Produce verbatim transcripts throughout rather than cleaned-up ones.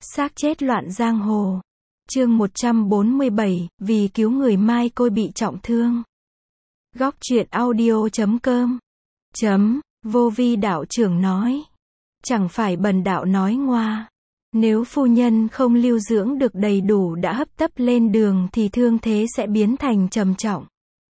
Xác chết loạn giang hồ. Chương một trăm bốn mươi bảy, vì cứu người Mai Côi bị trọng thương. Góc truyện audio chấm com. Chấm, vô vi đạo trưởng nói. Chẳng phải bần đạo nói ngoa. Nếu phu nhân không lưu dưỡng được đầy đủ đã hấp tấp lên đường thì thương thế sẽ biến thành trầm trọng.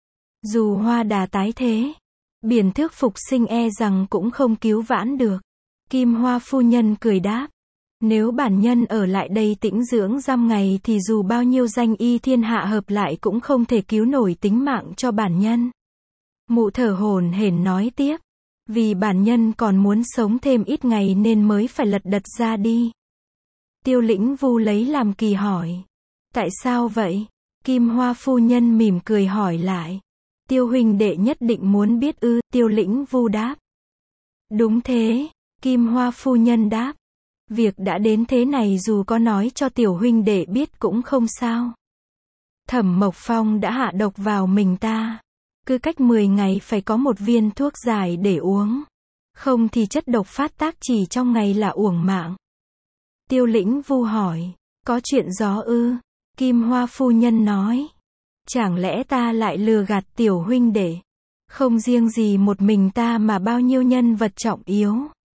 Dù hoa đà tái thế, biển thước phục sinh e rằng cũng không cứu vãn được. Kim Hoa phu nhân cười đáp. Nếu bản nhân ở lại đây tĩnh dưỡng dăm ngày thì dù bao nhiêu danh y thiên hạ hợp lại cũng không thể cứu nổi tính mạng cho bản nhân. Mụ thở hổn hển nói tiếp. Vì bản nhân còn muốn sống thêm ít ngày nên mới phải lật đật ra đi. Tiêu Lĩnh Vu lấy làm kỳ hỏi. Tại sao vậy? Kim Hoa phu nhân mỉm cười hỏi lại. Tiêu huynh đệ nhất định muốn biết ư? Tiêu Lĩnh Vu đáp. Đúng thế, Kim Hoa phu nhân đáp. Việc đã đến thế này dù có nói cho tiểu huynh đệ biết cũng không sao. Thẩm Mộc Phong đã hạ độc vào mình ta. Cứ cách mười ngày phải có một viên thuốc giải để uống. Không thì chất độc phát tác chỉ trong ngày là uổng mạng. Tiêu Lĩnh Vu hỏi. Có chuyện gió ư? Kim Hoa phu nhân nói. Chẳng lẽ ta lại lừa gạt tiểu huynh đệ? Không riêng gì một mình ta mà bao nhiêu nhân vật trọng yếu.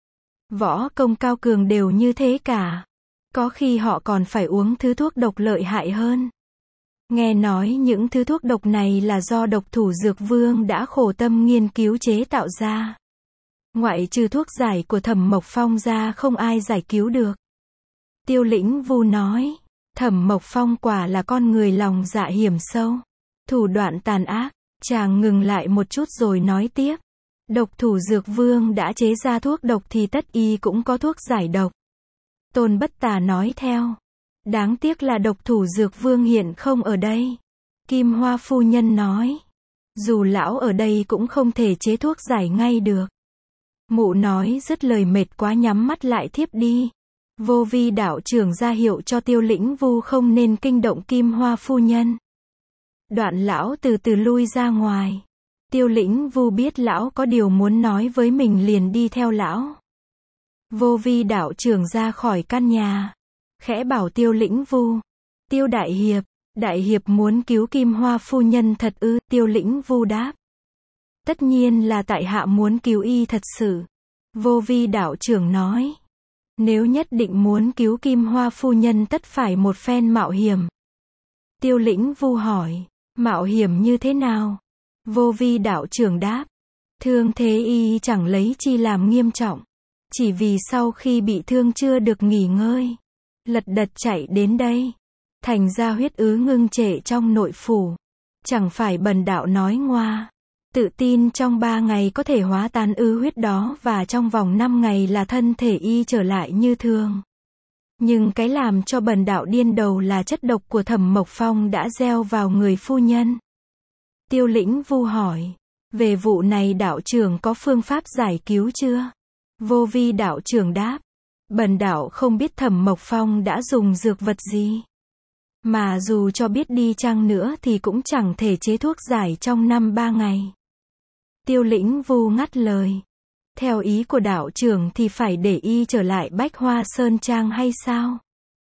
Võ công cao cường đều như thế cả. Có khi họ còn phải uống thứ thuốc độc lợi hại hơn. Nghe nói những thứ thuốc độc này là do độc thủ Dược Vương đã khổ tâm nghiên cứu chế tạo ra. Ngoại trừ thuốc giải của Thẩm Mộc Phong ra không ai giải cứu được. Tiêu Lĩnh Vu nói. Thẩm Mộc Phong quả là con người lòng dạ hiểm sâu. Thủ đoạn tàn ác. Chàng ngừng lại một chút rồi nói tiếp. Độc thủ Dược Vương đã chế ra thuốc độc thì tất y cũng có thuốc giải độc. Tôn Bất Tà nói theo. Đáng tiếc là độc thủ Dược Vương hiện không ở đây. Kim Hoa phu nhân nói. Dù lão ở đây cũng không thể chế thuốc giải ngay được. Mụ nói dứt lời mệt quá nhắm mắt lại thiếp đi. Vô vi đạo trưởng ra hiệu cho Tiêu Lĩnh Vu không nên kinh động Kim Hoa phu nhân. Đoạn lão từ từ lui ra ngoài. Tiêu Lĩnh Vu biết lão có điều muốn nói với mình liền đi theo lão. Vô vi đạo trưởng ra khỏi căn nhà. Khẽ bảo Tiêu Lĩnh Vu. Tiêu đại hiệp, đại hiệp muốn cứu Kim Hoa phu nhân thật ư? Tiêu Lĩnh Vu đáp. Tất nhiên là tại hạ muốn cứu y thật sự. Vô vi đạo trưởng nói. Nếu nhất định muốn cứu Kim Hoa phu nhân tất phải một phen mạo hiểm. Tiêu Lĩnh Vu hỏi. Mạo hiểm như thế nào? Vô vi đạo trưởng đáp. Thương thế y chẳng lấy chi làm nghiêm trọng. Chỉ vì sau khi bị thương chưa được nghỉ ngơi. Lật đật chạy đến đây. Thành ra huyết ứ ngưng trệ trong nội phủ. Chẳng phải bần đạo nói ngoa. Tự tin trong ba ngày có thể hóa tan ứ huyết đó và trong vòng năm ngày là thân thể y trở lại như thường. Nhưng cái làm cho bần đạo điên đầu là chất độc của Thẩm Mộc Phong đã gieo vào người phu nhân. Tiêu Lĩnh Vu hỏi. Về vụ này đạo trưởng có phương pháp giải cứu chưa? Vô vi đạo trưởng đáp. Bần đạo không biết Thẩm Mộc Phong đã dùng dược vật gì. Mà dù cho biết đi chăng nữa thì cũng chẳng thể chế thuốc giải trong năm ba ngày. Tiêu Lĩnh Vu ngắt lời. Theo ý của đạo trưởng thì phải để y trở lại Bách Hoa Sơn Trang hay sao?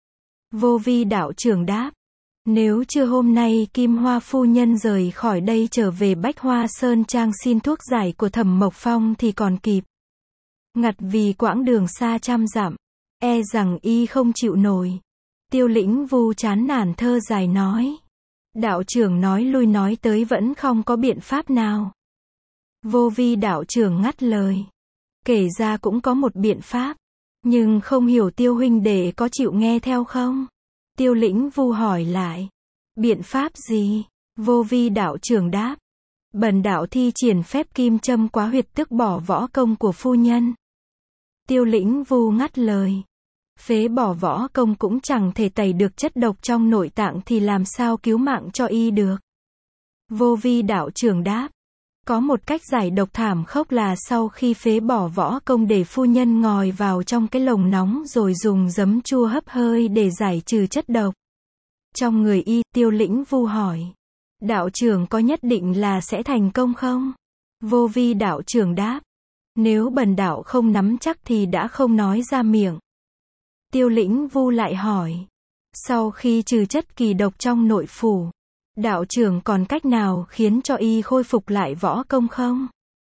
Vô vi đạo trưởng đáp. Nếu chưa hôm nay Kim Hoa phu nhân rời khỏi đây trở về Bách Hoa Sơn Trang xin thuốc giải của Thẩm Mộc Phong thì còn kịp. Ngặt vì quãng đường xa trăm dặm, e rằng y không chịu nổi. Tiêu Lĩnh Vu chán nản thơ dài nói. Đạo trưởng nói lui nói tới vẫn không có biện pháp nào. Vô vi đạo trưởng ngắt lời. Kể ra cũng có một biện pháp. Nhưng không hiểu Tiêu huynh đệ có chịu nghe theo không? Tiêu Lĩnh Vu hỏi lại. Biện pháp gì? Vô vi đạo trưởng đáp. Bần đạo thi triển phép kim châm quá huyệt tức bỏ võ công của phu nhân. Tiêu Lĩnh Vu ngắt lời. Phế bỏ võ công cũng chẳng thể tẩy được chất độc trong nội tạng thì làm sao cứu mạng cho y được. Vô vi đạo trưởng đáp. Có một cách giải độc thảm khốc là sau khi phế bỏ võ công để phu nhân ngồi vào trong cái lồng nóng rồi dùng giấm chua hấp hơi để giải trừ chất độc. Trong người y, Tiêu Lĩnh Vu hỏi. Đạo trưởng có nhất định là sẽ thành công không? Vô vi đạo trưởng đáp. Nếu bần đạo không nắm chắc thì đã không nói ra miệng. Tiêu Lĩnh Vu lại hỏi. Sau khi trừ chất kỳ độc trong nội phủ, đạo trưởng còn cách nào khiến cho y khôi phục lại võ công không?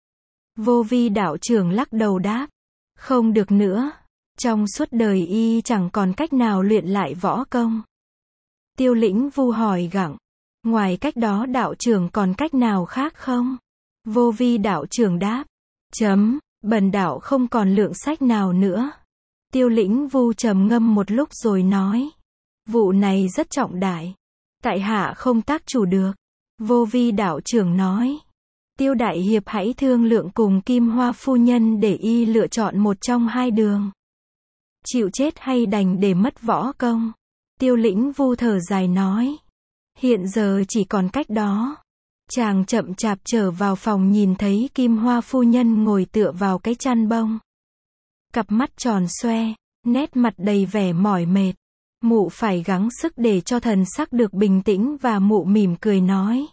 Vô Vi đạo trưởng lắc đầu đáp. Không được nữa. Trong suốt đời y chẳng còn cách nào luyện lại võ công. Tiêu Lĩnh Vu hỏi gặng. Ngoài cách đó đạo trưởng còn cách nào khác không? Vô Vi đạo trưởng đáp. Chấm, bần đạo không còn lượng sách nào nữa. Tiêu Lĩnh Vu trầm ngâm một lúc rồi nói. Vụ này rất trọng đại. Tại hạ không tác chủ được. Vô Vi đạo trưởng nói. Tiêu đại hiệp hãy thương lượng cùng Kim Hoa phu nhân để y lựa chọn một trong hai đường. Chịu chết hay đành để mất võ công. Tiêu Lĩnh Vu thở dài nói. Hiện giờ chỉ còn cách đó. Chàng chậm chạp trở vào phòng nhìn thấy Kim Hoa phu nhân ngồi tựa vào cái chăn bông. Cặp mắt tròn xoe, nét mặt đầy vẻ mỏi mệt. Mụ phải gắng sức để cho thần sắc được bình tĩnh và mụ mỉm cười nói.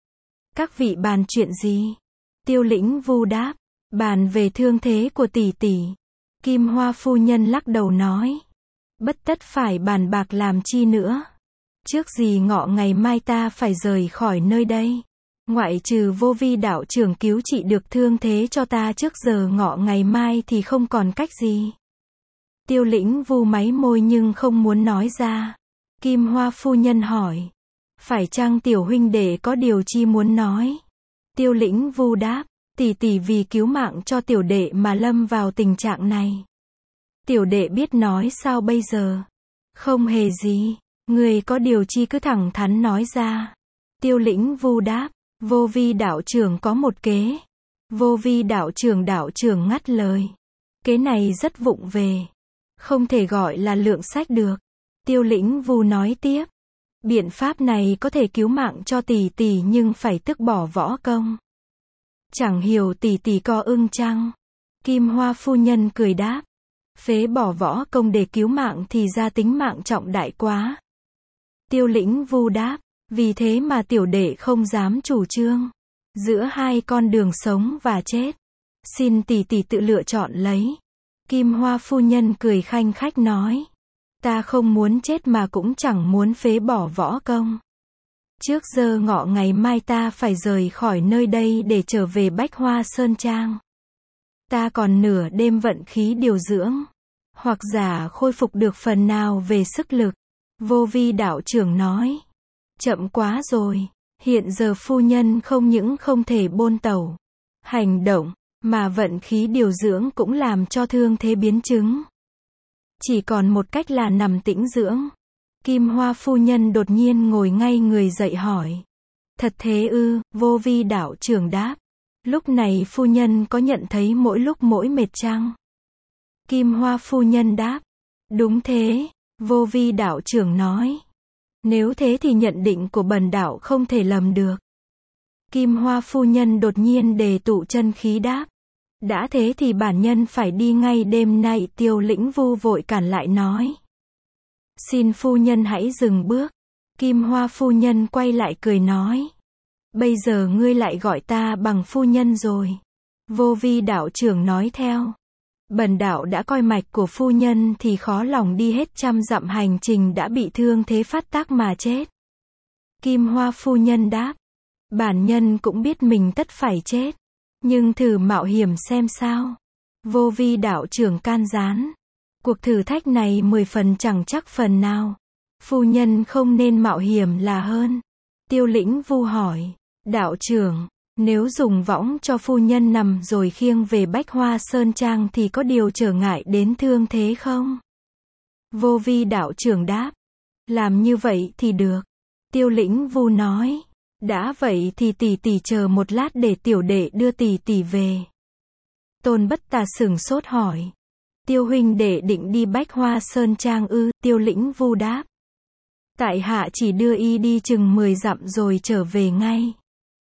Các vị bàn chuyện gì? Tiêu Lĩnh Vu đáp. Bàn về thương thế của tỷ tỷ. Kim Hoa phu nhân lắc đầu nói. Bất tất phải bàn bạc làm chi nữa. Trước gì ngọ ngày mai ta phải rời khỏi nơi đây. Ngoại trừ Vô Vi đạo trưởng cứu trị được thương thế cho ta trước giờ ngọ ngày mai thì không còn cách gì. Tiêu Lĩnh Vu máy môi nhưng không muốn nói ra. Kim Hoa phu nhân hỏi. Phải chăng tiểu huynh đệ có điều chi muốn nói? Tiêu Lĩnh Vu đáp. Tỷ tỷ vì cứu mạng cho tiểu đệ mà lâm vào tình trạng này. Tiểu đệ biết nói sao bây giờ? Không hề gì. Người có điều chi cứ thẳng thắn nói ra. Tiêu Lĩnh Vu đáp. Vô Vi đạo trưởng có một kế. Vô Vi đạo trưởng đạo trưởng ngắt lời. Kế này rất vụng về. Không thể gọi là lượng sách được. Tiêu Lĩnh Vu nói tiếp. Biện pháp này có thể cứu mạng cho tỷ tỷ nhưng phải tước bỏ võ công. Chẳng hiểu tỷ tỷ có ưng chăng? Kim Hoa phu nhân cười đáp. Phế bỏ võ công để cứu mạng thì ra tính mạng trọng đại quá. Tiêu Lĩnh Vu đáp. Vì thế mà tiểu đệ không dám chủ trương. Giữa hai con đường sống và chết. Xin tỷ tỷ tự lựa chọn lấy. Kim Hoa phu nhân cười khanh khách nói. Ta không muốn chết mà cũng chẳng muốn phế bỏ võ công. Trước giờ ngọ ngày mai ta phải rời khỏi nơi đây để trở về Bách Hoa Sơn Trang. Ta còn nửa đêm vận khí điều dưỡng. Hoặc giả khôi phục được phần nào về sức lực. Vô Vi đạo trưởng nói. Chậm quá rồi. Hiện giờ phu nhân không những không thể bôn tẩu, hành động, mà vận khí điều dưỡng cũng làm cho thương thế biến chứng. Chỉ còn một cách là nằm tĩnh dưỡng. Kim Hoa phu nhân đột nhiên ngồi ngay người dậy hỏi. Thật thế ư? Vô Vi đạo trưởng đáp. Lúc này phu nhân có nhận thấy mỗi lúc mỗi mệt chăng? Kim Hoa phu nhân đáp. Đúng thế. Vô Vi đạo trưởng nói. Nếu thế thì nhận định của bần đạo không thể lầm được. Kim Hoa phu nhân đột nhiên đề tụ chân khí đáp. Đã thế thì bản nhân phải đi ngay đêm nay. Tiêu Lĩnh Vu vội cản lại nói. Xin phu nhân hãy dừng bước. Kim Hoa phu nhân quay lại cười nói. Bây giờ ngươi lại gọi ta bằng phu nhân rồi. Vô Vi đạo trưởng nói theo. Bần đạo đã coi mạch của phu nhân thì khó lòng đi hết trăm dặm hành trình đã bị thương thế phát tác mà chết. Kim Hoa phu nhân đáp. Bản nhân cũng biết mình tất phải chết. Nhưng thử mạo hiểm xem sao. Vô Vi đạo trưởng can gián. Cuộc thử thách này mười phần chẳng chắc phần nào. Phu nhân không nên mạo hiểm là hơn. Tiêu Lĩnh Vu hỏi. Đạo trưởng, nếu dùng võng cho phu nhân nằm rồi khiêng về Bách Hoa Sơn Trang thì có điều trở ngại đến thương thế không? Vô Vi đạo trưởng đáp. Làm như vậy thì được. Tiêu Lĩnh Vu nói. Đã vậy thì tỷ tỷ chờ một lát để tiểu đệ đưa tỷ tỷ về. Tôn Bất Tà sửng sốt hỏi. Tiêu huynh đệ định đi Bách Hoa Sơn Trang ư? Tiêu Lĩnh Vu đáp. Tại hạ chỉ đưa y đi chừng mười dặm rồi trở về ngay.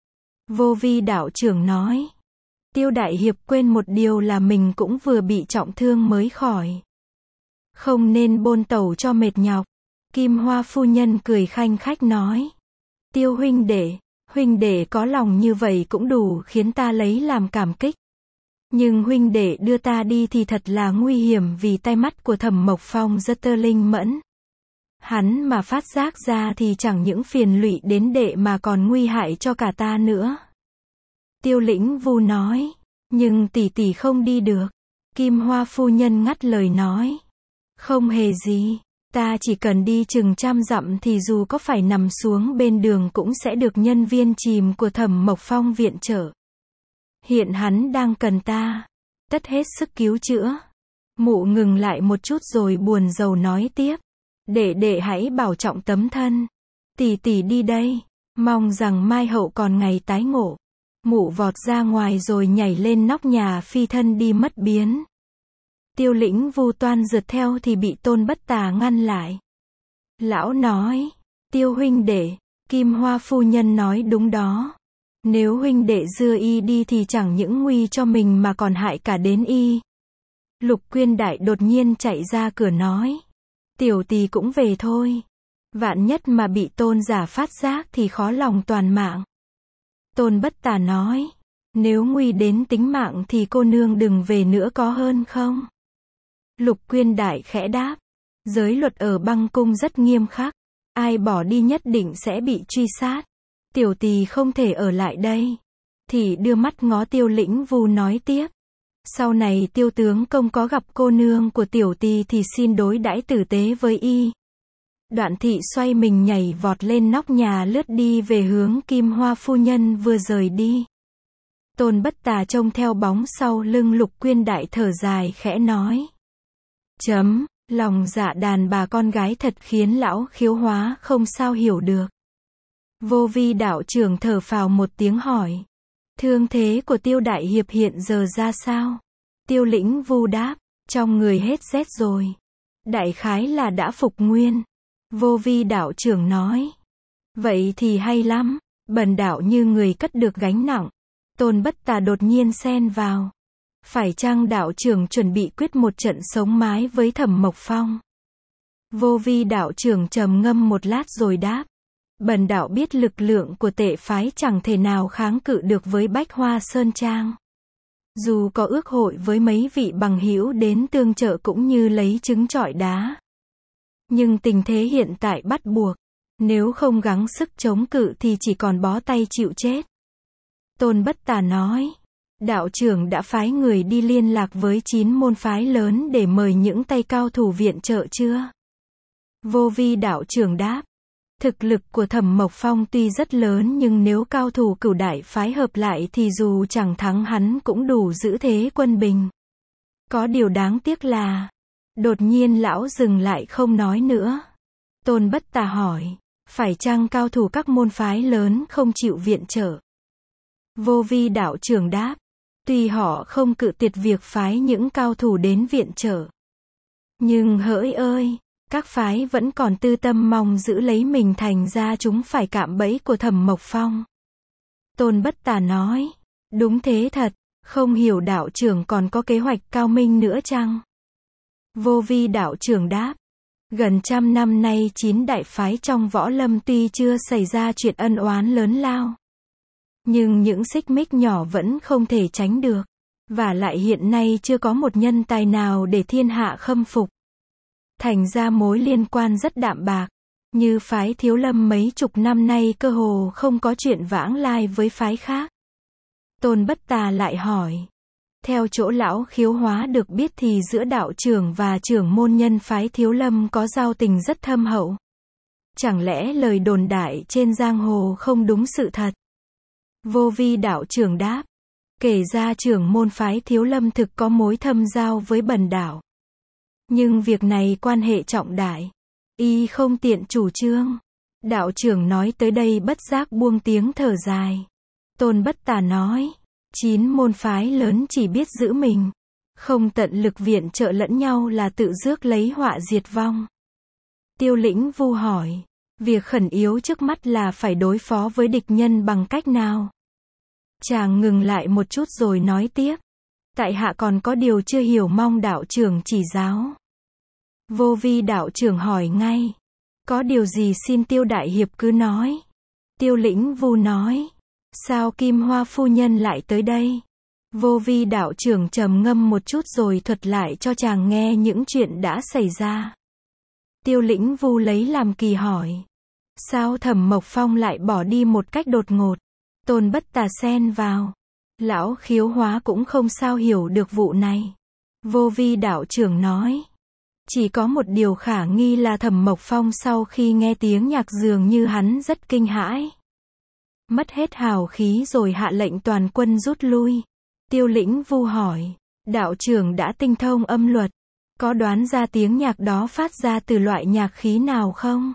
Vô Vi đạo trưởng nói. Tiêu đại hiệp quên một điều là mình cũng vừa bị trọng thương mới khỏi. Không nên bôn tẩu cho mệt nhọc. Kim Hoa phu nhân cười khanh khách nói. Tiêu huynh đệ, huynh đệ có lòng như vậy cũng đủ khiến ta lấy làm cảm kích. Nhưng huynh đệ đưa ta đi thì thật là nguy hiểm vì tai mắt của Thẩm Mộc Phong rất tơ linh mẫn. Hắn mà phát giác ra thì chẳng những phiền lụy đến đệ mà còn nguy hại cho cả ta nữa. Tiêu Lĩnh Vu nói. Nhưng tỷ tỷ không đi được. Kim Hoa phu nhân ngắt lời nói. Không hề gì. Ta chỉ cần đi chừng trăm dặm thì dù có phải nằm xuống bên đường cũng sẽ được nhân viên chìm của Thẩm Mộc Phong viện trợ. Hiện hắn đang cần ta. Tất hết sức cứu chữa. Mụ ngừng lại một chút rồi buồn rầu nói tiếp. Đệ đệ hãy bảo trọng tấm thân. Tỷ tỷ đi đây. Mong rằng mai hậu còn ngày tái ngộ. Mụ vọt ra ngoài rồi nhảy lên nóc nhà phi thân đi mất biến. Tiêu Lĩnh Vu toan rượt theo thì bị Tôn Bất Tà ngăn lại. Lão nói. Tiêu huynh đệ. Kim Hoa phu nhân nói đúng đó. Nếu huynh đệ dưa y đi thì chẳng những nguy cho mình mà còn hại cả đến y. Lục Quyên Đại đột nhiên chạy ra cửa nói. Tiểu tỳ cũng về thôi. Vạn nhất mà bị Tôn giả phát giác thì khó lòng toàn mạng. Tôn Bất Tà nói. Nếu nguy đến tính mạng thì cô nương đừng về nữa có hơn không? Lục Quyên Đại khẽ đáp. Giới luật ở Băng Cung rất nghiêm khắc. Ai bỏ đi nhất định sẽ bị truy sát. Tiểu tỳ không thể ở lại đây. Thì đưa mắt ngó Tiêu Lĩnh Vu nói tiếp. Sau này Tiêu tướng công có gặp cô nương của tiểu tỳ thì xin đối đãi tử tế với y. Đoạn thị xoay mình nhảy vọt lên nóc nhà lướt đi về hướng Kim Hoa phu nhân vừa rời đi. Tôn Bất Tà trông theo bóng sau lưng Lục Quyên Đại thở dài khẽ nói. Chấm, lòng dạ đàn bà con gái thật khiến lão Khiếu Hóa không sao hiểu được. Vô Vi đạo trưởng thở phào một tiếng hỏi. Thương thế của Tiêu đại hiệp hiện giờ ra sao? Tiêu Lĩnh Vu đáp. Trong người hết rét rồi. Đại khái là đã phục nguyên. Vô Vi đạo trưởng nói. Vậy thì hay lắm. Bần đạo như người cất được gánh nặng. Tôn Bất Tà đột nhiên xen vào. Phải chăng đạo trưởng chuẩn bị quyết một trận sống mái với Thẩm Mộc Phong? Vô Vi đạo trưởng trầm ngâm một lát rồi đáp. Bần đạo biết lực lượng của tệ phái chẳng thể nào kháng cự được với Bách Hoa Sơn Trang. Dù có ước hội với mấy vị bằng hữu đến tương trợ cũng như lấy trứng trọi đá. Nhưng tình thế hiện tại bắt buộc. Nếu không gắng sức chống cự thì chỉ còn bó tay chịu chết. Tôn Bất Tà nói. Đạo trưởng đã phái người đi liên lạc với chín môn phái lớn để mời những tay cao thủ viện trợ chưa? Vô Vi đạo trưởng đáp. Thực lực của Thẩm Mộc Phong tuy rất lớn nhưng nếu cao thủ cửu đại phái hợp lại thì dù chẳng thắng hắn cũng đủ giữ thế quân bình. Có điều đáng tiếc là. Đột nhiên lão dừng lại không nói nữa. Tôn Bất Tà hỏi. Phải chăng cao thủ các môn phái lớn không chịu viện trợ? Vô Vi đạo trưởng đáp. Tuy họ không cự tuyệt việc phái những cao thủ đến viện trợ. Nhưng hỡi ơi! Các phái vẫn còn tư tâm mong giữ lấy mình thành ra chúng phải cạm bẫy của Thẩm Mộc Phong. Tôn Bất Tà nói. Đúng thế thật, không hiểu đạo trưởng còn có kế hoạch cao minh nữa chăng? Vô Vi đạo trưởng đáp. Gần trăm năm nay chín đại phái trong võ lâm tuy chưa xảy ra chuyện ân oán lớn lao. Nhưng những xích mích nhỏ vẫn không thể tránh được. Và lại hiện nay chưa có một nhân tài nào để thiên hạ khâm phục. Thành ra mối liên quan rất đạm bạc. Như phái Thiếu Lâm mấy chục năm nay cơ hồ không có chuyện vãng lai với phái khác. Tôn Bất Tà lại hỏi. Theo chỗ lão Khiếu Hóa được biết thì giữa đạo trưởng và trưởng môn nhân phái Thiếu Lâm có giao tình rất thâm hậu. Chẳng lẽ lời đồn đại trên giang hồ không đúng sự thật? Vô Vi đạo trưởng đáp. Kể ra trưởng môn phái Thiếu Lâm thực có mối thâm giao với bần đạo. Nhưng việc này quan hệ trọng đại. Y không tiện chủ trương. Đạo trưởng nói tới đây bất giác buông tiếng thở dài. Tôn Bất Tà nói. Chín môn phái lớn chỉ biết giữ mình. Không tận lực viện trợ lẫn nhau là tự rước lấy họa diệt vong. Tiêu Lĩnh Vu hỏi. Việc khẩn yếu trước mắt là phải đối phó với địch nhân bằng cách nào? Chàng ngừng lại một chút rồi nói tiếp. Tại hạ còn có điều chưa hiểu mong đạo trưởng chỉ giáo. Vô Vi đạo trưởng hỏi ngay. Có điều gì xin Tiêu đại hiệp cứ nói. Tiêu Lĩnh Vu nói. Sao Kim Hoa phu nhân lại tới đây? Vô vi đạo trưởng trầm ngâm một chút rồi thuật lại cho chàng nghe những chuyện đã xảy ra. Tiêu Lĩnh Vu lấy làm kỳ hỏi. Sao Thẩm Mộc Phong lại bỏ đi một cách đột ngột? Tôn Bất Tà xen vào. Lão Khiếu Hóa cũng không sao hiểu được vụ này. Vô vi đạo trưởng nói. Chỉ có một điều khả nghi là Thẩm Mộc Phong sau khi nghe tiếng nhạc dường như hắn rất kinh hãi. Mất hết hào khí rồi hạ lệnh toàn quân rút lui. Tiêu Lĩnh Vu hỏi. Đạo trưởng đã tinh thông âm luật. Có đoán ra tiếng nhạc đó phát ra từ loại nhạc khí nào không?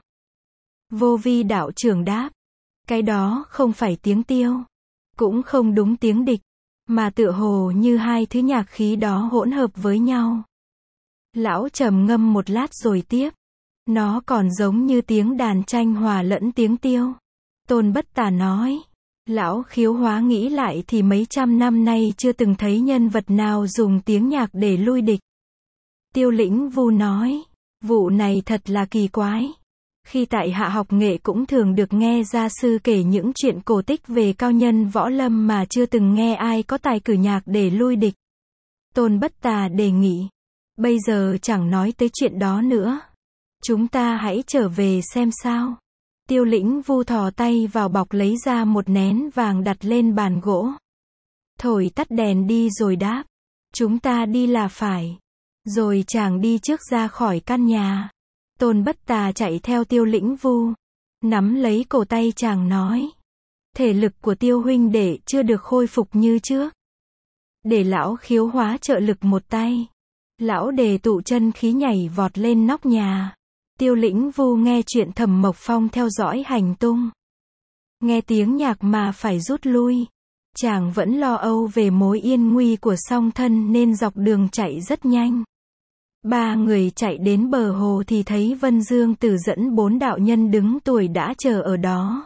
Vô vi đạo trưởng đáp. Cái đó không phải tiếng tiêu. Cũng không đúng tiếng địch. Mà tựa hồ như hai thứ nhạc khí đó hỗn hợp với nhau. Lão trầm ngâm một lát rồi tiếp. Nó còn giống như tiếng đàn tranh hòa lẫn tiếng tiêu. Tôn Bất Tà nói. Lão Khiếu Hóa nghĩ lại thì mấy trăm năm nay chưa từng thấy nhân vật nào dùng tiếng nhạc để lui địch. Tiêu Lĩnh Vu nói. Vụ này thật là kỳ quái. Khi tại hạ học nghệ cũng thường được nghe gia sư kể những chuyện cổ tích về cao nhân võ lâm mà chưa từng nghe ai có tài cử nhạc để lui địch. Tôn Bất Tà đề nghị. Bây giờ chẳng nói tới chuyện đó nữa. Chúng ta hãy trở về xem sao. Tiêu Lĩnh Vu thò tay vào bọc lấy ra một nén vàng đặt lên bàn gỗ. Thổi tắt đèn đi rồi đáp. Chúng ta đi là phải. Rồi chàng đi trước ra khỏi căn nhà. Tôn Bất Tà chạy theo Tiêu Lĩnh Vu. Nắm lấy cổ tay chàng nói. Thể lực của Tiêu huynh đệ chưa được khôi phục như trước. Để lão Khiếu Hóa trợ lực một tay. Lão đề tụ chân khí nhảy vọt lên nóc nhà. Tiêu Lĩnh Vu nghe chuyện Thẩm Mộc Phong theo dõi hành tung. Nghe tiếng nhạc mà phải rút lui. Chàng vẫn lo âu về mối yên nguy của song thân nên dọc đường chạy rất nhanh. Ba người chạy đến bờ hồ thì thấy Vân Dương Tử dẫn bốn đạo nhân đứng tuổi đã chờ ở đó.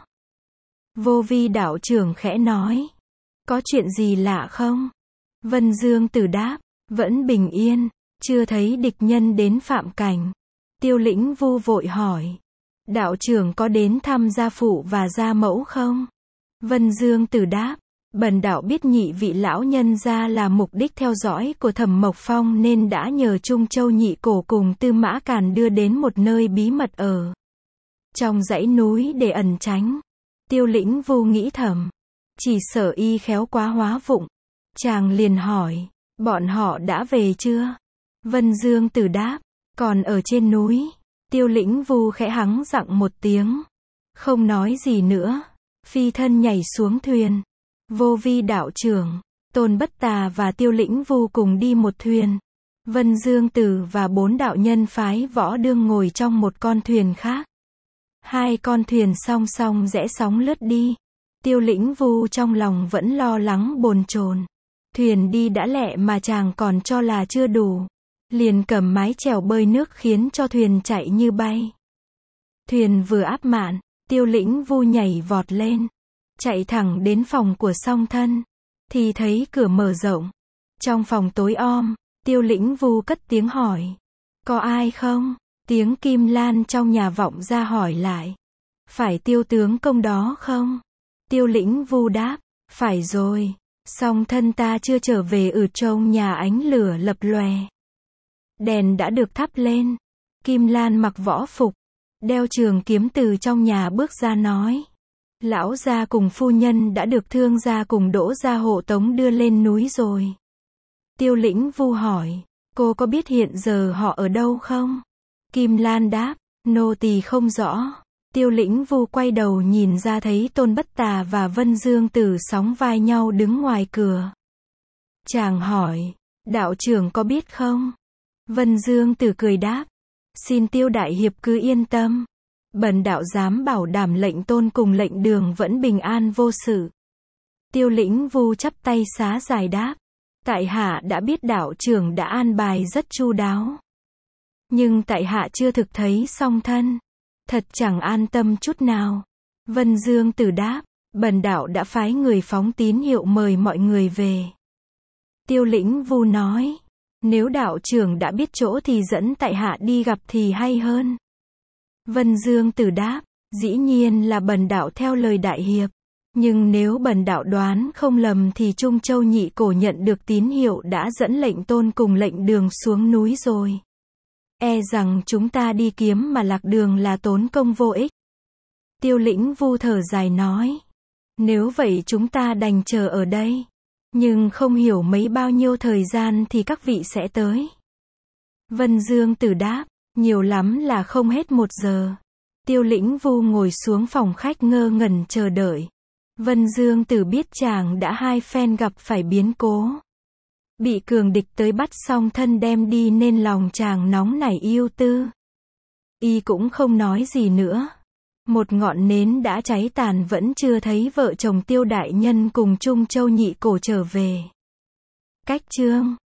Vô vi đạo trưởng khẽ nói. Có chuyện gì lạ không? Vân Dương Tử đáp. Vẫn bình yên. Chưa thấy địch nhân đến phạm cảnh. Tiêu Lĩnh Vu vội hỏi. Đạo trưởng có đến thăm gia phụ và gia mẫu không? Vân Dương Tử đáp. Bần đạo biết nhị vị lão nhân gia là mục đích theo dõi của Thẩm Mộc Phong nên đã nhờ Trung Châu Nhị Cổ cùng Tư Mã Càn đưa đến một nơi bí mật ở trong dãy núi để ẩn tránh. Tiêu Lĩnh Vu nghĩ thầm. Chỉ sợ y khéo quá hóa vụng. Chàng liền hỏi. Bọn họ đã về chưa? Vân Dương Tử đáp. Còn ở trên núi. Tiêu Lĩnh Vu khẽ hắng giọng một tiếng. Không nói gì nữa. Phi thân nhảy xuống thuyền. Vô vi đạo trưởng, Tôn Bất Tà và Tiêu Lĩnh Vu cùng đi một thuyền. Vân Dương Tử và bốn đạo nhân phái Võ Đương ngồi trong một con thuyền khác. Hai con thuyền song song rẽ sóng lướt đi. Tiêu Lĩnh Vu trong lòng vẫn lo lắng bồn chồn. Thuyền đi đã lẹ mà chàng còn cho là chưa đủ. Liền cầm mái chèo bơi nước khiến cho thuyền chạy như bay. Thuyền vừa áp mạn, Tiêu Lĩnh Vu nhảy vọt lên. Chạy thẳng đến phòng của song thân. Thì thấy cửa mở rộng. Trong phòng tối om, Tiêu Lĩnh Vu cất tiếng hỏi. Có ai không? Tiếng Kim Lan trong nhà vọng ra hỏi lại. Phải Tiêu tướng công đó không? Tiêu Lĩnh Vu đáp. Phải rồi. Song thân ta chưa trở về ở trong nhà ánh lửa lập lòe. Đèn đã được thắp lên. Kim Lan mặc võ phục. Đeo trường kiếm từ trong nhà bước ra nói. Lão gia cùng phu nhân đã được thương gia cùng Đỗ gia hộ tống đưa lên núi rồi. Tiêu Lĩnh Vu hỏi. Cô có biết hiện giờ họ ở đâu không? Kim Lan đáp. Nô tỳ không rõ. Tiêu Lĩnh Vu quay đầu nhìn ra thấy Tôn Bất Tà và Vân Dương Tử sóng vai nhau đứng ngoài cửa. Chàng hỏi. Đạo trưởng có biết không? Vân Dương Tử cười đáp. Xin Tiêu đại hiệp cứ yên tâm. Bần đạo dám bảo đảm lệnh tôn cùng lệnh đường vẫn bình an vô sự. Tiêu Lĩnh Vu chắp tay xá giải đáp. Tại hạ đã biết đạo trưởng đã an bài rất chu đáo. Nhưng tại hạ chưa thực thấy song thân. Thật chẳng an tâm chút nào. Vân Dương Tử đáp. Bần đạo đã phái người phóng tín hiệu mời mọi người về. Tiêu Lĩnh Vu nói. Nếu đạo trưởng đã biết chỗ thì dẫn tại hạ đi gặp thì hay hơn. Vân Dương Tử đáp. Dĩ nhiên là bần đạo theo lời đại hiệp. Nhưng nếu bần đạo đoán không lầm thì Trung Châu nhị cổ nhận được tín hiệu đã dẫn lệnh tôn cùng lệnh đường xuống núi rồi. E rằng chúng ta đi kiếm mà lạc đường là tốn công vô ích. Tiêu Lĩnh Vu thở dài nói. Nếu vậy chúng ta đành chờ ở đây. Nhưng không hiểu mấy bao nhiêu thời gian thì các vị sẽ tới. Vân Dương Tử đáp. Nhiều lắm là không hết một giờ. Tiêu Lĩnh Vu ngồi xuống phòng khách ngơ ngẩn chờ đợi. Vân Dương Tử biết chàng đã hai phen gặp phải biến cố. Bị cường địch tới bắt xong thân đem đi nên lòng chàng nóng nảy ưu tư. Y cũng không nói gì nữa. Một ngọn nến đã cháy tàn vẫn chưa thấy vợ chồng Tiêu đại nhân cùng Trung Châu nhị cổ trở về. Cách chương